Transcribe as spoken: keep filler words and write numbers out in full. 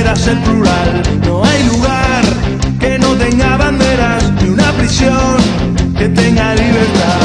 banderas el plural. No hay lugar que no tenga banderas, ni una prisión que tenga libertad.